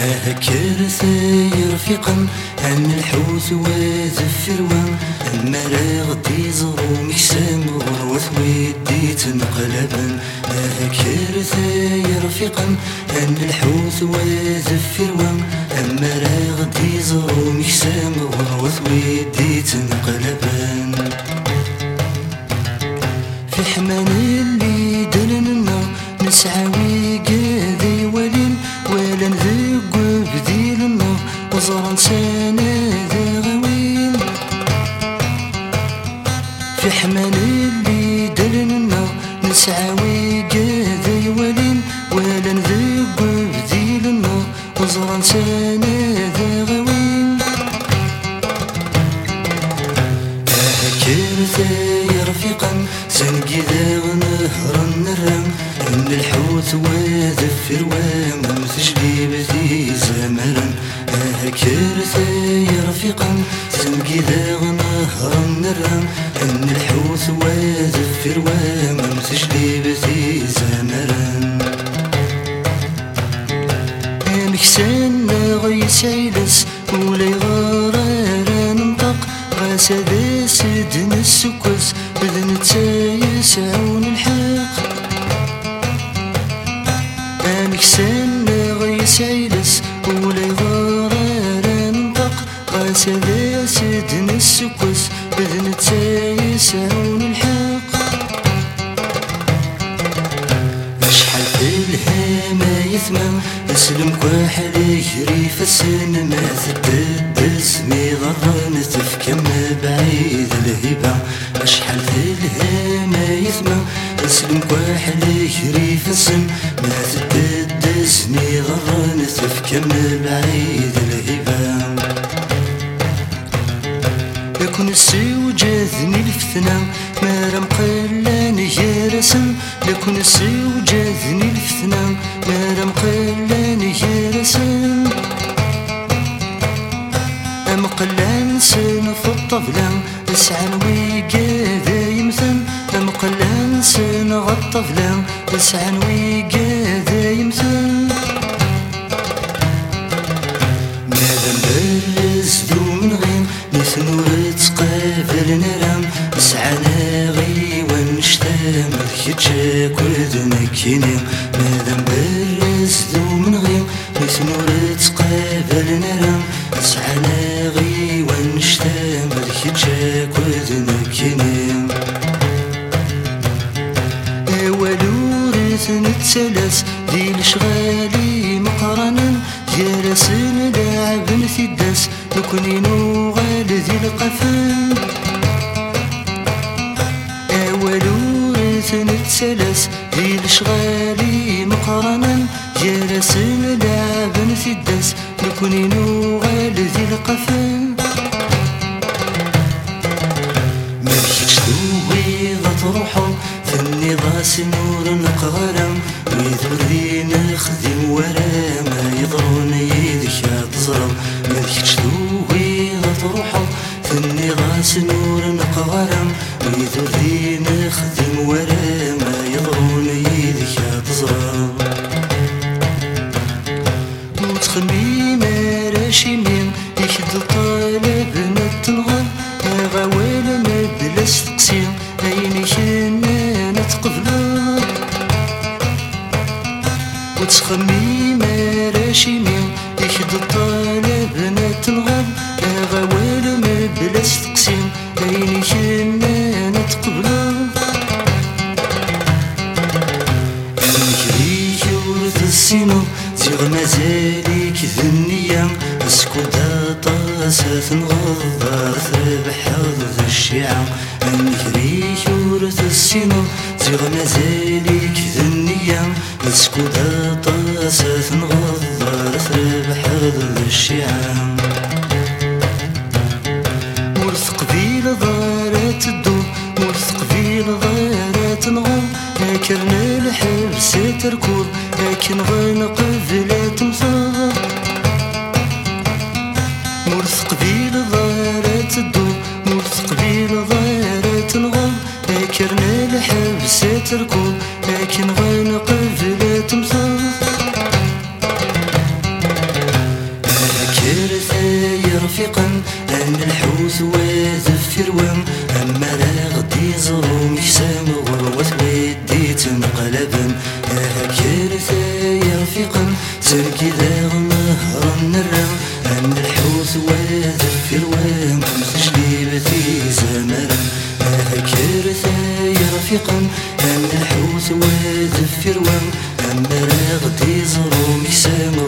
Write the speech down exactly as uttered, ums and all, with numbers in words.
هكر ثاير رفيقا عن الحوت وزفر وان أما لا غدي زرو مكسام غروث ويدي تنقلبا هكر ثاير رفيقا عن الحوت وزفر وان أما لا غدي زرو مكسام غروث ويدي تنقلبا في حمان اللي دلنا نسعى قاذي ولين ولا نذق بديلنا وزرا سنة ذا غوين في حمان اللي دلنا نسعى قاذي ولين ولا نذق بديلنا وزرا سنة ذا غوين هكر ثاي رفيقا سنقي ذا نهر النرم من الحوت وذفر ومن تجليبتي زمرا هكر ثاي رفيقا سنقي ذا نهر النرم من الحوت وذفر ومن تجليبتي زمرا مكسان غيس عيلس ولا يغرر ننطق غاس ذا سدن السكوس بذن تسايس عون الحق مكسان غيس عيلس ولا يغرر ننطق غاس ذا سدن السكوس بذن تسايس عون الحق شحال في الهامة يثمى اسلم كواحد يجري في السن ما ثبت اسمي غران تفكم بعيد الهبة شحال في الهامة يثمى اسلم كواحد يجري في السن ما ثبت اسمي غران تفكم بعيد الهبة يكون السيو جاذني الفتنة ما رم قلان يرسم لكن السيو جاذني الفتنة ما رم قلان يرسم أم قلان سن في الطفلة اسعن ويقاذا يمثل أم قلان سن غالطفلة اسعن ويقاذا يمثل ماذا نبرز ذو من غير نثنور تقابل نرام سعنا غي ونشتام الكتشاك وذنا كيني ماذا نبرز ذو من غير نثنور تقابل نرام سعنا غي ونشتام الكتشاك وذنا كيني ولورث نتسلس ذي الشغالي مقرنا يا راسن لاعب في الداس نكوني نوغال ذي القفا ولورث نتسلس ذي الشغالي مقرنا يا راسن لاعب في الداس نكوني نوغال ذي القفا ما بكيتش تويضة روحو ثني ضاس نور نقغرم ويذوري نخدم ورا ما يضرون يدك تزرم ما بكيتش تويضة روحو ثني ضاس نور نقغرم ويذوري نخدم ورا ما يضرون يدك تزرم وتخمي ما راشي مين يشد طالب نتنغر غوال ما بلاش تقسيم عيني كنا نتقبلو وتخمي ما راشي مين يشد الطالب نتنغر غوال ما بلاش تقسيم عيني كنا نتقبلو نكري يورث السينو زيغ مازاليك ذنيا اسكودا طاسة تنغضر ثربح ذا الشيعة نكري يورث السينو زيغ مازاليك ذنيا اسكودا طاسة تنغضر ثربح ذا الشيعة ورث قبيل ضارات الدو ورث قبيل ضارات نغم كرنا الحبس تركوب لكن غنق بلا تمثال ورث قبيل ضارات الدو ورث قبيل ضارات نغم كرنا الحبس تركوب لكن غنق بلا تمثال سام